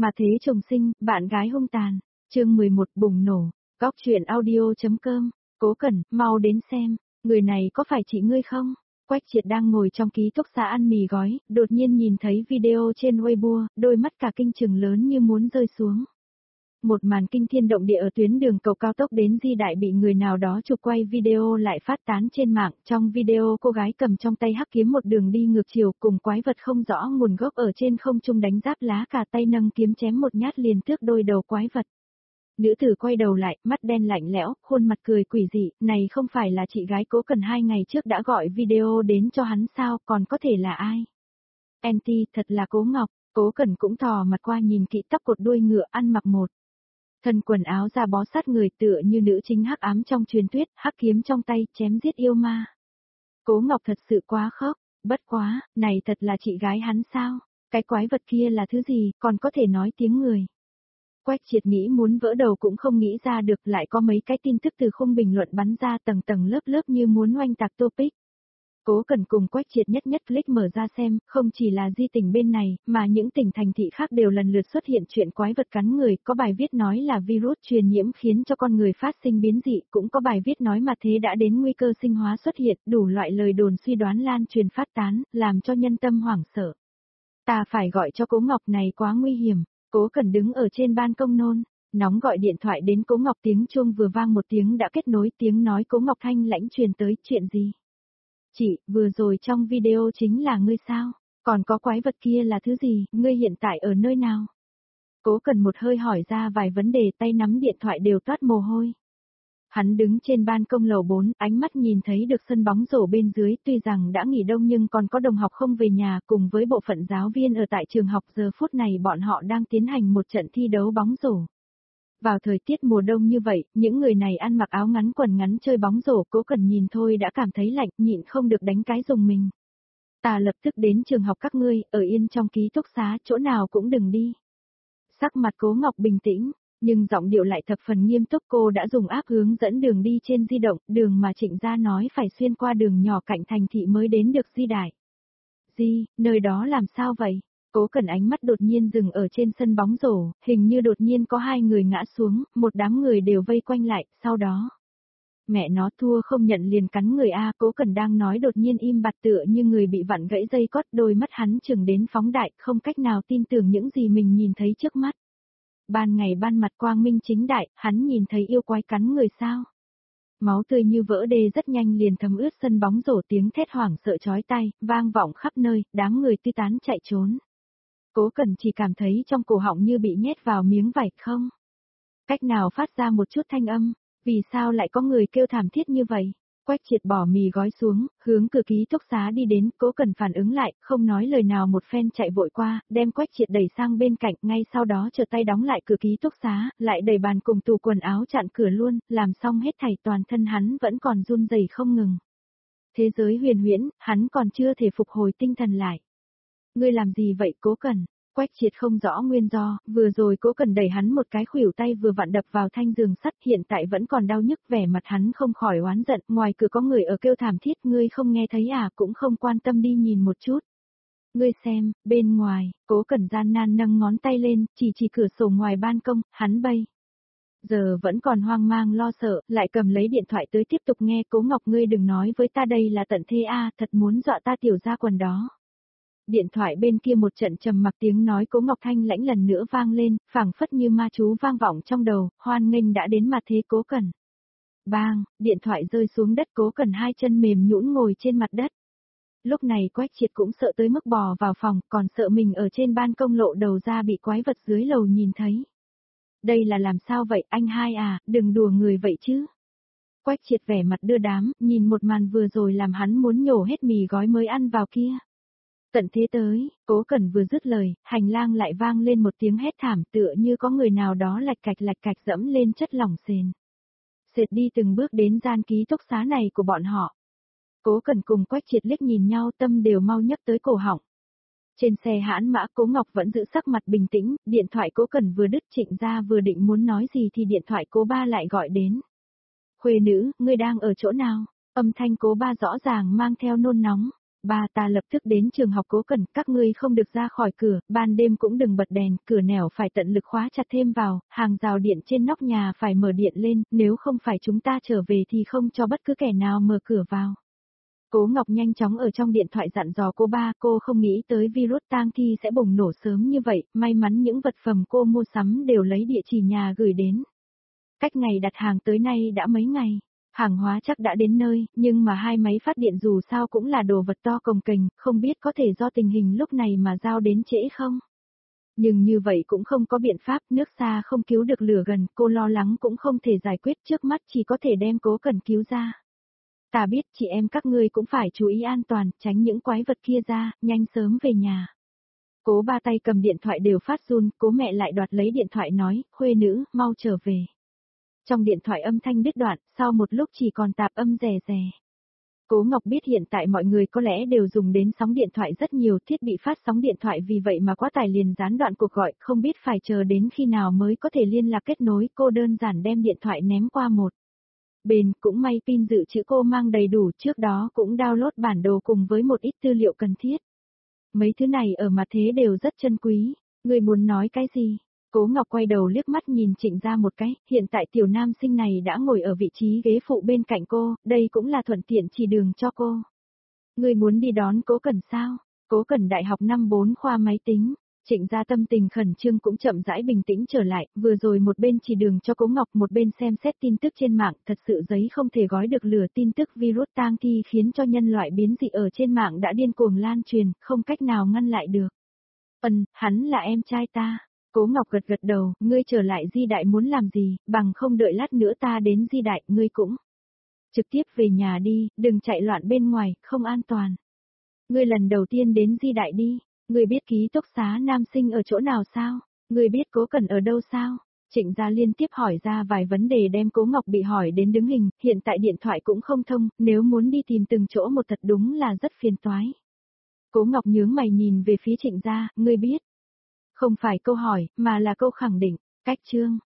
Mà thế chồng sinh, bạn gái hung tàn. Chương 11 bùng nổ. Góc truyện audio.com. Cố Cẩn, mau đến xem, người này có phải chị ngươi không? Quách Triệt đang ngồi trong ký túc xá ăn mì gói, đột nhiên nhìn thấy video trên Weibo, đôi mắt cả kinh trừng lớn như muốn rơi xuống. Một màn kinh thiên động địa ở tuyến đường cầu cao tốc đến Di Đại bị người nào đó chụp quay video lại phát tán trên mạng. Trong video cô gái cầm trong tay hắc kiếm một đường đi ngược chiều cùng quái vật không rõ nguồn gốc ở trên không trung đánh giáp lá, cả tay nâng kiếm chém một nhát liền tước đôi đầu quái vật. Nữ tử quay đầu lại, mắt đen lạnh lẽo, khuôn mặt cười quỷ dị, này không phải là chị gái Cố Cần 2 ngày trước đã gọi video đến cho hắn sao, còn có thể là ai? Anti, thật là Cố Ngọc. Cố Cần cũng thò mặt qua nhìn kỹ tóc cột đuôi ngựa ăn mặc một thân quần áo da bó sát người tựa như nữ chính hắc ám trong truyền thuyết, hắc kiếm trong tay chém giết yêu ma. Cố Ngọc thật sự quá khóc, bất quá, này thật là chị gái hắn sao? Cái quái vật kia là thứ gì, còn có thể nói tiếng người? Quách Triệt nghĩ muốn vỡ đầu cũng không nghĩ ra được, lại có mấy cái tin tức từ khung bình luận bắn ra tầng tầng lớp lớp như muốn oanh tạc topic. Cố Cần cùng Quách Triệt nhất nhất click mở ra xem, không chỉ là Di tỉnh bên này, mà những tỉnh thành thị khác đều lần lượt xuất hiện chuyện quái vật cắn người, có bài viết nói là virus truyền nhiễm khiến cho con người phát sinh biến dị, cũng có bài viết nói mà thế đã đến nguy cơ sinh hóa xuất hiện, đủ loại lời đồn suy đoán lan truyền phát tán, làm cho nhân tâm hoảng sợ. Ta phải gọi cho Cố Ngọc, này quá nguy hiểm. Cố Cần đứng ở trên ban công nôn nóng gọi điện thoại đến Cố Ngọc, tiếng chuông vừa vang một tiếng đã kết nối, tiếng nói Cố Ngọc thanh lãnh truyền tới. Chuyện gì? Chị, vừa rồi trong video chính là ngươi sao? Còn có quái vật kia là thứ gì? Ngươi hiện tại ở nơi nào? Cố Cần một hơi hỏi ra vài vấn đề, tay nắm điện thoại đều toát mồ hôi. Hắn đứng trên ban công lầu 4, ánh mắt nhìn thấy được sân bóng rổ bên dưới, tuy rằng đã nghỉ đông nhưng còn có đồng học không về nhà, cùng với bộ phận giáo viên ở tại trường học. Giờ phút này bọn họ đang tiến hành một trận thi đấu bóng rổ. Vào thời tiết mùa đông như vậy, những người này ăn mặc áo ngắn quần ngắn chơi bóng rổ, Cố Cần nhìn thôi đã cảm thấy lạnh, nhịn không được đánh cái rùng mình. Ta lập tức đến trường học các ngươi, ở yên trong ký túc xá, chỗ nào cũng đừng đi. Sắc mặt Cố Ngọc bình tĩnh, nhưng giọng điệu lại thập phần nghiêm túc. Cô đã dùng app hướng dẫn đường đi trên di động, đường mà Trịnh gia nói phải xuyên qua đường nhỏ cạnh thành thị mới đến được Di Đại. Nơi đó làm sao vậy? Cố Cần ánh mắt đột nhiên dừng ở trên sân bóng rổ, hình như đột nhiên có hai người ngã xuống, một đám người đều vây quanh lại, sau đó. Mẹ nó, thua không nhận liền cắn người a. Cố Cần đang nói đột nhiên im bặt tựa như người bị vặn gãy dây cót, đôi mắt hắn chừng đến phóng đại, không cách nào tin tưởng những gì mình nhìn thấy trước mắt. Ban ngày ban mặt quang minh chính đại, hắn nhìn thấy yêu quái cắn người sao? Máu tươi như vỡ đê rất nhanh liền thấm ướt sân bóng rổ, tiếng thét hoảng sợ chói tai, vang vọng khắp nơi, đám người tứ tán chạy trốn. Cố Cần chỉ cảm thấy trong cổ họng như bị nhét vào miếng vải, không cách nào phát ra một chút thanh âm. Vì sao lại có người kêu thảm thiết như vậy? Quách Triệt bỏ mì gói xuống, hướng cửa ký túc xá đi đến. Cố Cần phản ứng lại, không nói lời nào một phen chạy vội qua, đem Quách Triệt đẩy sang bên cạnh, ngay sau đó trở tay đóng lại cửa ký túc xá, lại đẩy bàn cùng tủ quần áo chặn cửa luôn, làm xong hết thảy toàn thân hắn vẫn còn run rẩy không ngừng. Thế giới huyền huyễn, hắn còn chưa thể phục hồi tinh thần lại. Ngươi làm gì vậy Cố Cần? Quách Triệt không rõ nguyên do, vừa rồi Cố Cần đẩy hắn một cái, khuỷu tay vừa vặn đập vào thanh giường sắt, hiện tại vẫn còn đau nhức, vẻ mặt hắn không khỏi oán giận. Ngoài cửa có người ở kêu thảm thiết, ngươi không nghe thấy à? Cũng không quan tâm đi nhìn một chút. Ngươi xem, bên ngoài. Cố Cần gian nan nâng ngón tay lên, chỉ cửa sổ ngoài ban công, hắn bây giờ vẫn còn hoang mang lo sợ, lại cầm lấy điện thoại tới tiếp tục nghe. Cố Ngọc, ngươi đừng nói với ta đây là tận thế a, thật muốn dọa ta tiểu gia quần đó. Điện thoại bên kia một trận trầm mặc, tiếng nói Cố Ngọc thanh lãnh lần nữa vang lên, phảng phất như ma chú vang vọng trong đầu, hoan nghênh đã đến mà thế Cố Cần. Bang, điện thoại rơi xuống đất, Cố Cần hai chân mềm nhũn ngồi trên mặt đất. Lúc này Quách Triệt cũng sợ tới mức bò vào phòng, còn sợ mình ở trên ban công lộ đầu ra bị quái vật dưới lầu nhìn thấy. Đây là làm sao vậy anh hai à, đừng đùa người vậy chứ. Quách Triệt vẻ mặt đưa đám, nhìn một màn vừa rồi làm hắn muốn nhổ hết mì gói mới ăn vào kia. Tận thế tới, Cố Cần vừa dứt lời, hành lang lại vang lên một tiếng hét thảm, tựa như có người nào đó lạch cạch dẫm lên chất lỏng sền. Sệt đi từng bước đến gian ký túc xá này của bọn họ. Cố Cần cùng Quách Triệt liếc nhìn nhau, tâm đều mau nhấc tới cổ họng. Trên xe hãn mã, Cố Ngọc vẫn giữ sắc mặt bình tĩnh, điện thoại Cố Cần vừa đứt, Trịnh gia vừa định muốn nói gì thì điện thoại Cố ba lại gọi đến. Khuê nữ, ngươi đang ở chỗ nào? Âm thanh Cố ba rõ ràng mang theo nôn nóng. Ba ta lập tức đến trường học Cố Cẩn, các ngươi không được ra khỏi cửa, ban đêm cũng đừng bật đèn, cửa nẻo phải tận lực khóa chặt thêm vào, hàng rào điện trên nóc nhà phải mở điện lên, nếu không phải chúng ta trở về thì không cho bất cứ kẻ nào mở cửa vào. Cố Ngọc nhanh chóng ở trong điện thoại dặn dò cô ba, cô không nghĩ tới virus tang thi sẽ bùng nổ sớm như vậy, may mắn những vật phẩm cô mua sắm đều lấy địa chỉ nhà gửi đến. Cách ngày đặt hàng tới nay đã mấy ngày, hàng hóa chắc đã đến nơi, nhưng mà hai máy phát điện dù sao cũng là đồ vật to cồng kềnh, không biết có thể do tình hình lúc này mà giao đến trễ không? Nhưng như vậy cũng không có biện pháp, nước xa không cứu được lửa gần, cô lo lắng cũng không thể giải quyết, trước mắt chỉ có thể đem Cố Cẩn cứu ra. Ta biết chị em các ngươi cũng phải chú ý an toàn, tránh những quái vật kia ra, nhanh sớm về nhà. Cố ba tay cầm điện thoại đều phát run, Cố mẹ lại đoạt lấy điện thoại nói, khuê nữ, mau trở về. Trong điện thoại âm thanh đứt đoạn, sau một lúc chỉ còn tạp âm rè rè. Cố Ngọc biết hiện tại mọi người có lẽ đều dùng đến sóng điện thoại rất nhiều, thiết bị phát sóng điện thoại vì vậy mà quá tải liền gián đoạn cuộc gọi, không biết phải chờ đến khi nào mới có thể liên lạc kết nối, cô đơn giản đem điện thoại ném qua một bên, cũng may pin dự trữ cô mang đầy đủ, trước đó cũng download bản đồ cùng với một ít tư liệu cần thiết. Mấy thứ này ở mặt thế đều rất chân quý, người muốn nói cái gì? Cố Ngọc quay đầu liếc mắt nhìn Trịnh Gia một cái, hiện tại tiểu nam sinh này đã ngồi ở vị trí ghế phụ bên cạnh cô, đây cũng là thuận tiện chỉ đường cho cô. Người muốn đi đón Cố Cẩn sao? Cố Cẩn đại học năm 4 khoa máy tính. Trịnh Gia tâm tình khẩn trương cũng chậm rãi bình tĩnh trở lại, vừa rồi một bên chỉ đường cho Cố Ngọc một bên xem xét tin tức trên mạng, thật sự giấy không thể gói được lửa, tin tức virus tang thi khiến cho nhân loại biến dị ở trên mạng đã điên cuồng lan truyền, không cách nào ngăn lại được. Hắn là em trai ta. Cố Ngọc gật gật đầu, ngươi trở lại Di Đại muốn làm gì, bằng không đợi lát nữa ta đến Di Đại, ngươi cũng trực tiếp về nhà đi, đừng chạy loạn bên ngoài, không an toàn. Ngươi lần đầu tiên đến Di Đại đi, ngươi biết ký túc xá nam sinh ở chỗ nào sao? Ngươi biết Cố Cẩn ở đâu sao? Trịnh Gia liên tiếp hỏi ra vài vấn đề đem Cố Ngọc bị hỏi đến đứng hình, hiện tại điện thoại cũng không thông, nếu muốn đi tìm từng chỗ một thật đúng là rất phiền toái. Cố Ngọc nhướng mày nhìn về phía Trịnh Gia, ngươi biết. Không phải câu hỏi, mà là câu khẳng định, cách chương.